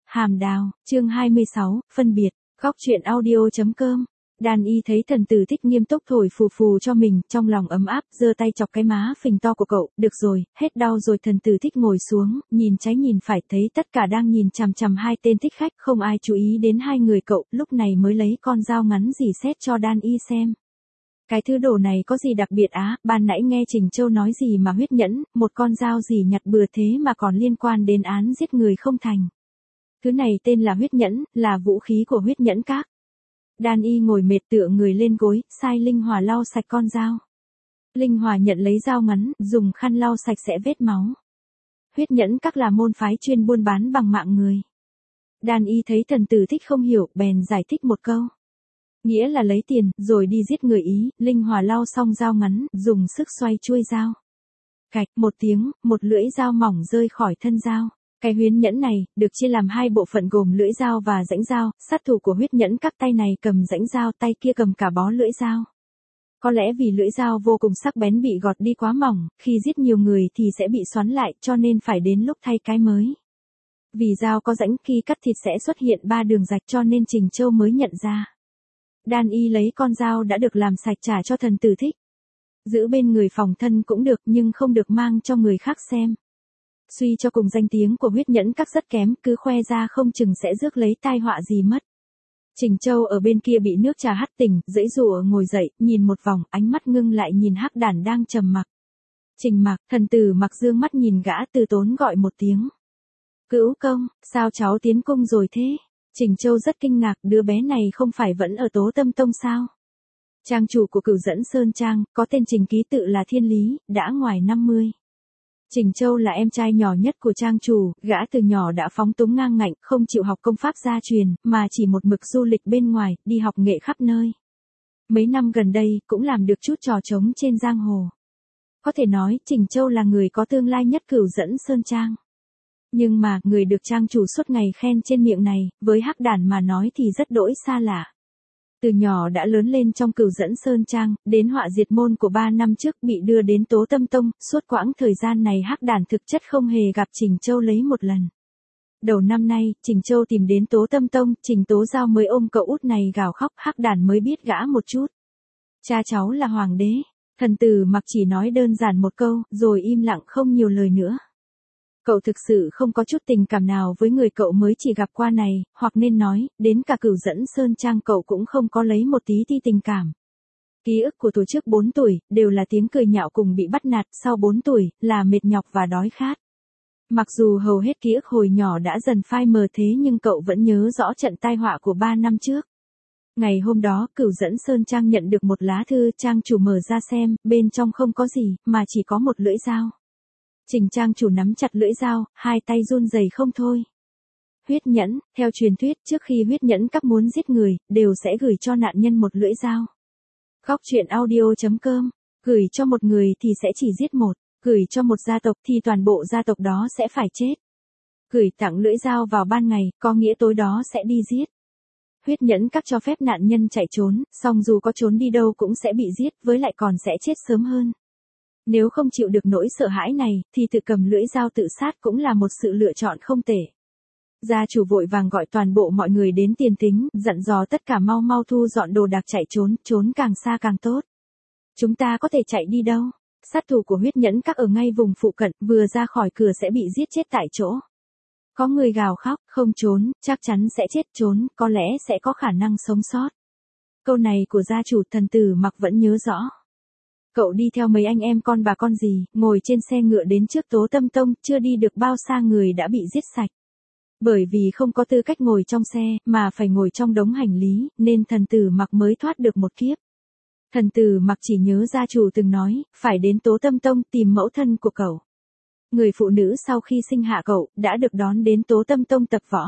Hàm Đào, chương 26, phân biệt, góc truyện audio.com. Đan Y thấy Thần Tử Thích nghiêm túc thổi phù phù cho mình, trong lòng ấm áp, giơ tay chọc cái má phình to của cậu, được rồi, hết đau rồi. Thần Tử Thích ngồi xuống, nhìn trái nhìn phải, thấy tất cả đang nhìn chằm chằm hai tên thích khách, không ai chú ý đến hai người cậu, lúc này mới lấy con dao ngắn dỉ sét cho Đan Y xem. Cái thứ đồ này có gì đặc biệt á, ban nãy nghe Trình Châu nói gì mà huyết nhẫn, một con dao gì nhặt bừa thế mà còn liên quan đến án giết người không thành. Thứ này tên là huyết nhẫn, là vũ khí của huyết nhẫn các. Đan Y ngồi mệt tựa người lên gối, sai Linh Hòa lau sạch con dao. Linh Hòa nhận lấy dao ngắn, dùng khăn lau sạch sẽ vết máu. Huyết nhẫn các là môn phái chuyên buôn bán bằng mạng người. Đan Y thấy Thần Tử Thích không hiểu, bèn giải thích một câu. Nghĩa là lấy tiền, rồi đi giết người ý. Linh Hòa lau xong dao ngắn, dùng sức xoay chuôi dao. Cạch một tiếng, một lưỡi dao mỏng rơi khỏi thân dao. Cái huyết nhẫn này, được chia làm hai bộ phận gồm lưỡi dao và rãnh dao. Sát thủ của huyết nhẫn các tay này cầm rãnh dao, tay kia cầm cả bó lưỡi dao. Có lẽ vì lưỡi dao vô cùng sắc bén bị gọt đi quá mỏng, khi giết nhiều người thì sẽ bị xoắn lại, cho nên phải đến lúc thay cái mới. Vì dao có rãnh, khi cắt thịt sẽ xuất hiện 3 đường rạch, cho nên Trình Châu mới nhận ra. Đan Y lấy con dao đã được làm sạch trả cho Thần Tử Thích. Giữ bên người phòng thân cũng được, nhưng không được mang cho người khác xem. Suy cho cùng danh tiếng của huyết nhẫn các rất kém, cứ khoe ra không chừng sẽ rước lấy tai họa gì mất. Trình Châu ở bên kia bị nước trà hắt tỉnh, giãy giụa ngồi dậy, nhìn một vòng, ánh mắt ngưng lại nhìn Hắc Đản đang trầm mặc. Trình Mặc, Thần Tử Mặc dương mắt nhìn gã, từ tốn gọi một tiếng. Cữu công, sao cháu tiến cung rồi thế? Trình Châu rất kinh ngạc, đứa bé này không phải vẫn ở Tố Tâm Tông sao? Trang chủ của Cửu Dẫn Sơn Trang, có tên Trình ký tự là Thiên Lý, đã ngoài 50. Trình Châu là em trai nhỏ nhất của trang chủ, gã từ nhỏ đã phóng túng ngang ngạnh, không chịu học công pháp gia truyền, mà chỉ một mực du lịch bên ngoài, đi học nghệ khắp nơi. Mấy năm gần đây, cũng làm được chút trò trống trên giang hồ. Có thể nói, Trình Châu là người có tương lai nhất Cửu Dẫn Sơn Trang. Nhưng mà, người được trang chủ suốt ngày khen trên miệng này, với Hắc Đản mà nói thì rất đỗi xa lạ. Từ nhỏ đã lớn lên trong Cửu Dẫn Sơn Trang, đến họa diệt môn của 3 năm trước bị đưa đến Tố Tâm Tông, suốt quãng thời gian này Hắc Đản thực chất không hề gặp Trình Châu lấy một lần. Đầu năm nay, Trình Châu tìm đến Tố Tâm Tông, Trình Tố Giao mới ôm cậu út này gào khóc, Hắc Đản mới biết gã một chút. Cha cháu là hoàng đế. Thần Tử Mặc chỉ nói đơn giản một câu, rồi im lặng không nhiều lời nữa. Cậu thực sự không có chút tình cảm nào với người cậu mới chỉ gặp qua này, hoặc nên nói, đến cả Cửu Dẫn Sơn Trang cậu cũng không có lấy một tí ti tình cảm. Ký ức của tuổi trước 4 tuổi, đều là tiếng cười nhạo cùng bị bắt nạt, sau 4 tuổi, là mệt nhọc và đói khát. Mặc dù hầu hết ký ức hồi nhỏ đã dần phai mờ thế nhưng cậu vẫn nhớ rõ trận tai họa của 3 năm trước. Ngày hôm đó, Cửu Dẫn Sơn Trang nhận được một lá thư, trang chủ mở ra xem, bên trong không có gì, mà chỉ có một lưỡi dao. Trình trang chủ nắm chặt lưỡi dao, hai tay run rẩy không thôi. Huyết nhẫn, theo truyền thuyết, trước khi huyết nhẫn các muốn giết người, đều sẽ gửi cho nạn nhân một lưỡi dao. Góc truyện audio.com, gửi cho một người thì sẽ chỉ giết một, gửi cho một gia tộc thì toàn bộ gia tộc đó sẽ phải chết. Gửi tặng lưỡi dao vào ban ngày, có nghĩa tối đó sẽ đi giết. Huyết nhẫn các cho phép nạn nhân chạy trốn, song dù có trốn đi đâu cũng sẽ bị giết, với lại còn sẽ chết sớm hơn. Nếu không chịu được nỗi sợ hãi này, thì tự cầm lưỡi dao tự sát cũng là một sự lựa chọn không tệ. Gia chủ vội vàng gọi toàn bộ mọi người đến tiền thính, dặn dò tất cả mau mau thu dọn đồ đạc chạy trốn, trốn càng xa càng tốt. Chúng ta có thể chạy đi đâu? Sát thủ của huyết nhẫn các ở ngay vùng phụ cận, vừa ra khỏi cửa sẽ bị giết chết tại chỗ. Có người gào khóc, không trốn, chắc chắn sẽ chết, trốn, có lẽ sẽ có khả năng sống sót. Câu này của gia chủ Thần Tử Mặc vẫn nhớ rõ. Cậu đi theo mấy anh em con bà con gì, ngồi trên xe ngựa đến trước Tố Tâm Tông, chưa đi được bao xa người đã bị giết sạch. Bởi vì không có tư cách ngồi trong xe, mà phải ngồi trong đống hành lý, nên Thần Tử Mặc mới thoát được một kiếp. Thần Tử Mặc chỉ nhớ gia chủ từng nói, phải đến Tố Tâm Tông tìm mẫu thân của cậu. Người phụ nữ sau khi sinh hạ cậu, đã được đón đến Tố Tâm Tông tập võ.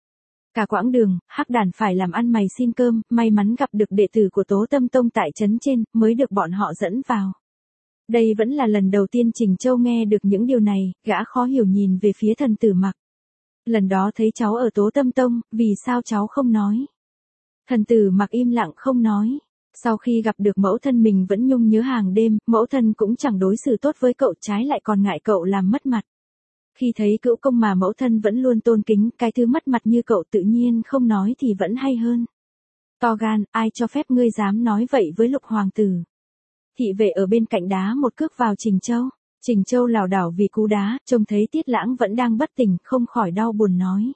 Cả quãng đường, Hắc Đản phải làm ăn mày xin cơm, may mắn gặp được đệ tử của Tố Tâm Tông tại trấn trên, mới được bọn họ dẫn vào. Đây vẫn là lần đầu tiên Trình Châu nghe được những điều này, gã khó hiểu nhìn về phía Thần Tử Mặc. Lần đó thấy cháu ở Tố Tâm Tông, vì sao cháu không nói? Thần Tử Mặc im lặng không nói. Sau khi gặp được mẫu thân mình vẫn nhung nhớ hàng đêm, mẫu thân cũng chẳng đối xử tốt với cậu, trái lại còn ngại cậu làm mất mặt. Khi thấy cữu công mà mẫu thân vẫn luôn tôn kính, cái thứ mất mặt như cậu tự nhiên không nói thì vẫn hay hơn. To gan, ai cho phép ngươi dám nói vậy với Lục hoàng tử. Thị vệ ở bên cạnh đá một cước vào Trình Châu. Trình Châu lảo đảo vì cú đá, trông thấy Tiết Lãng vẫn đang bất tỉnh, không khỏi đau buồn nói.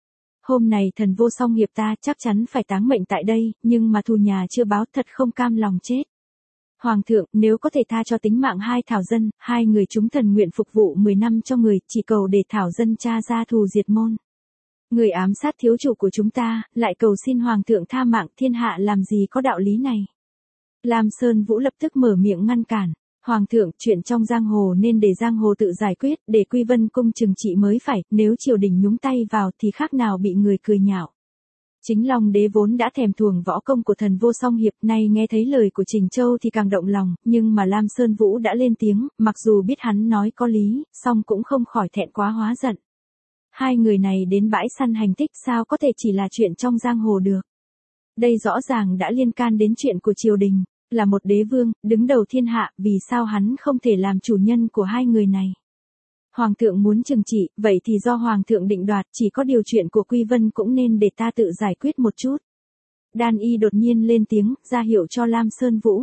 Hôm này thần vô song hiệp ta chắc chắn phải táng mệnh tại đây, nhưng mà thù nhà chưa báo, thật không cam lòng chết. Hoàng thượng, nếu có thể tha cho tính mạng hai thảo dân, hai người chúng thần nguyện phục vụ 10 năm cho người, chỉ cầu để thảo dân tra ra thù diệt môn. Người ám sát thiếu chủ của chúng ta, lại cầu xin hoàng thượng tha mạng, thiên hạ làm gì có đạo lý này. Lam Sơn Vũ lập tức mở miệng ngăn cản. Hoàng thượng, chuyện trong giang hồ nên để giang hồ tự giải quyết, để Quy Vân cung trừng trị mới phải, nếu triều đình nhúng tay vào thì khác nào bị người cười nhạo. Chính Long đế vốn đã thèm thuồng võ công của thần vô song hiệp, nay nghe thấy lời của Trình Châu thì càng động lòng, nhưng mà Lam Sơn Vũ đã lên tiếng, mặc dù biết hắn nói có lý, song cũng không khỏi thẹn quá hóa giận. Hai người này đến bãi săn hành thích sao có thể chỉ là chuyện trong giang hồ được. Đây rõ ràng đã liên can đến chuyện của triều đình, là một đế vương, đứng đầu thiên hạ, vì sao hắn không thể làm chủ nhân của hai người này. Hoàng thượng muốn trừng trị, vậy thì do Hoàng thượng định đoạt, chỉ có điều chuyện của Quy Vân cũng nên để ta tự giải quyết một chút. Đan Y đột nhiên lên tiếng, ra hiệu cho Lam Sơn Vũ.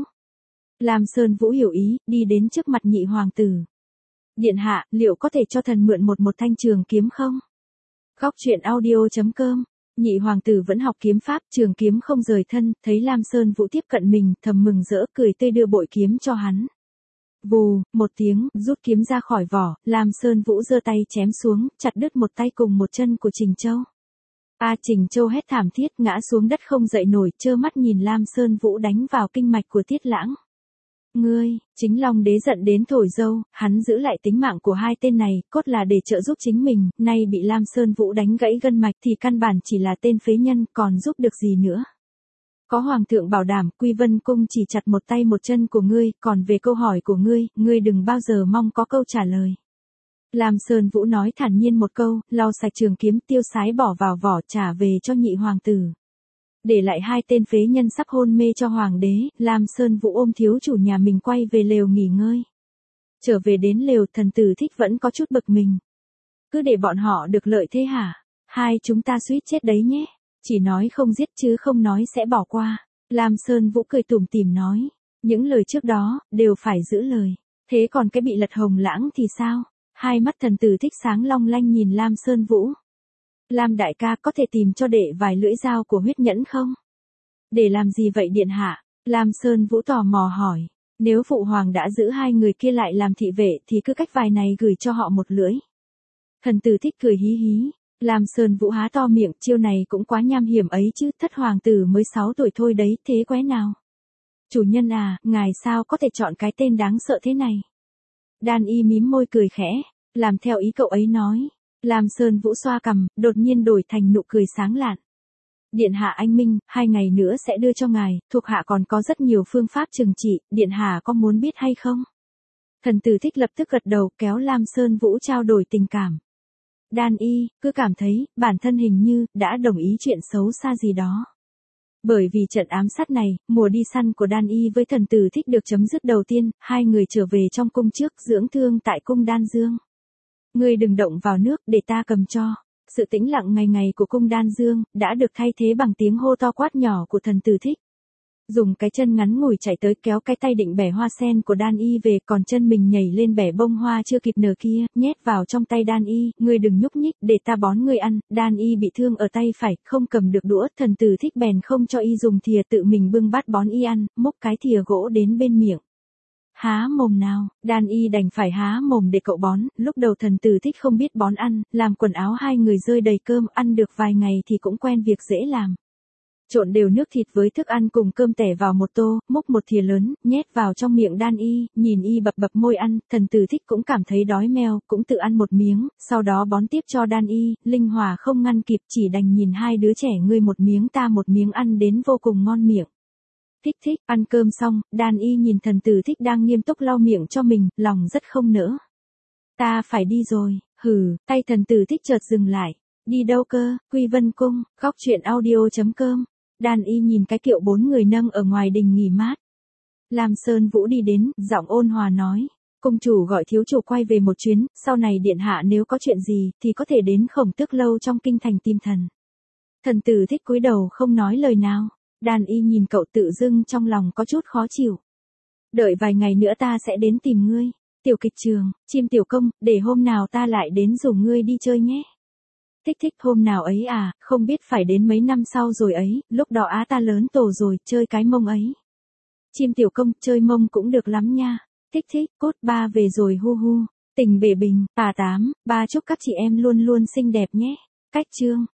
Lam Sơn Vũ hiểu ý, đi đến trước mặt nhị hoàng tử. Điện hạ, liệu có thể cho thần mượn một thanh trường kiếm không? Góc truyện audio.com. Nhị hoàng tử vẫn học kiếm pháp, trường kiếm không rời thân, thấy Lam Sơn Vũ tiếp cận mình, thầm mừng rỡ, cười tươi đưa bội kiếm cho hắn. Vù, một tiếng, rút kiếm ra khỏi vỏ, Lam Sơn Vũ giơ tay chém xuống, chặt đứt một tay cùng một chân của Trình Châu. Trình Châu hét thảm thiết, ngã xuống đất không dậy nổi, trơ mắt nhìn Lam Sơn Vũ đánh vào kinh mạch của Tiết Lãng. Ngươi, chính Long đế giận đến thổi dâu, hắn giữ lại tính mạng của hai tên này, cốt là để trợ giúp chính mình, nay bị Lam Sơn Vũ đánh gãy gân mạch thì căn bản chỉ là tên phế nhân, còn giúp được gì nữa. Có hoàng thượng bảo đảm, Quy Vân cung chỉ chặt một tay một chân của ngươi, còn về câu hỏi của ngươi đừng bao giờ mong có câu trả lời. Lam Sơn Vũ nói thản nhiên một câu, lau sạch trường kiếm, tiêu sái bỏ vào vỏ, trả về cho nhị hoàng tử. Để lại hai tên phế nhân sắp hôn mê cho hoàng đế, Lam Sơn Vũ ôm thiếu chủ nhà mình quay về lều nghỉ ngơi. Trở về đến lều, thần tử Thích vẫn có chút bực mình. Cứ để bọn họ được lợi thế hả? Hai chúng ta suýt chết đấy nhé. Chỉ nói không giết chứ không nói sẽ bỏ qua. Lam Sơn Vũ cười tủm tỉm nói. Những lời trước đó, đều phải giữ lời. Thế còn cái bị lật hồng lãng thì sao? Hai mắt thần tử Thích sáng long lanh nhìn Lam Sơn Vũ. Lam đại ca có thể tìm cho đệ vài lưỡi dao của huyết nhẫn không? Để làm gì vậy điện hạ? Lam Sơn Vũ tò mò hỏi. Nếu phụ hoàng đã giữ hai người kia lại làm thị vệ thì cứ cách vài này gửi cho họ một lưỡi. Thần tử Thích cười hí hí. Lam Sơn Vũ há to miệng, chiêu này cũng quá nham hiểm ấy chứ, thất hoàng tử mới 6 tuổi thôi đấy, thế quái nào? Chủ nhân à, ngài sao có thể chọn cái tên đáng sợ thế này? Đan Y mím môi cười khẽ, làm theo ý cậu ấy nói. Lam Sơn Vũ xoa cằm, đột nhiên đổi thành nụ cười sáng lạn. Điện hạ anh minh, 2 ngày nữa sẽ đưa cho ngài, thuộc hạ còn có rất nhiều phương pháp trừng trị, điện hạ có muốn biết hay không? Thần tử Thích lập tức gật đầu, kéo Lam Sơn Vũ trao đổi tình cảm. Đan Y, cứ cảm thấy, bản thân hình như, đã đồng ý chuyện xấu xa gì đó. Bởi vì trận ám sát này, mùa đi săn của Đan Y với thần tử Thích được chấm dứt đầu tiên, hai người trở về trong cung trước, dưỡng thương tại cung Đan Dương. Ngươi đừng động vào nước, để ta cầm cho. Sự tĩnh lặng ngày ngày của cung Đan Dương, đã được thay thế bằng tiếng hô to quát nhỏ của thần tử Thích. Dùng cái chân ngắn ngủi chạy tới kéo cái tay định bẻ hoa sen của Đan Y về, còn chân mình nhảy lên bẻ bông hoa chưa kịp nở kia, nhét vào trong tay Đan Y, ngươi đừng nhúc nhích, để ta bón ngươi ăn. Đan Y bị thương ở tay phải, không cầm được đũa, thần tử Thích bèn không cho y dùng thìa, tự mình bưng bát bón y ăn, múc cái thìa gỗ đến bên miệng. Há mồm nào, Đan Y đành phải há mồm để cậu bón, lúc đầu thần tử Thích không biết bón ăn, làm quần áo hai người rơi đầy cơm, ăn được vài ngày thì cũng quen việc dễ làm. Trộn đều nước thịt với thức ăn cùng cơm tẻ vào một tô, múc một thìa lớn, nhét vào trong miệng Đan Y, nhìn y bập bập môi ăn, thần tử Thích cũng cảm thấy đói meo, cũng tự ăn một miếng, sau đó bón tiếp cho Đan Y, Linh Hòa không ngăn kịp, chỉ đành nhìn hai đứa trẻ ngươi một miếng ta một miếng ăn đến vô cùng ngon miệng. Thích, ăn cơm xong, Đan Y nhìn thần tử Thích đang nghiêm túc lau miệng cho mình, lòng rất không nỡ. Ta phải đi rồi, hừ, tay thần tử Thích chợt dừng lại. Đi đâu cơ? Quy Vân cung, góc truyện audio.com. Đan Y nhìn cái kiệu 4 người nâng ở ngoài đình nghỉ mát. Lam Sơn Vũ đi đến, giọng ôn hòa nói. Cung chủ gọi thiếu chủ quay về một chuyến, sau này điện hạ nếu có chuyện gì, thì có thể đến Khổng Tước lâu trong kinh thành tìm thần. Thần tử Thích cúi đầu không nói lời nào. Đàn y nhìn cậu tự dưng trong lòng có chút khó chịu. Đợi vài ngày nữa ta sẽ đến tìm ngươi. Tiểu kịch trường, chim tiểu công, để hôm nào ta lại đến rủ ngươi đi chơi nhé. Thích thích, hôm nào ấy à, không biết phải đến mấy năm sau rồi ấy, lúc đó á ta lớn tổ rồi, chơi cái mông ấy. Chim tiểu công, chơi mông cũng được lắm nha. Thích thích, cốt ba về rồi hu hu. Tình bể bình, 8, ba chúc các chị em luôn luôn xinh đẹp nhé. Cách chương.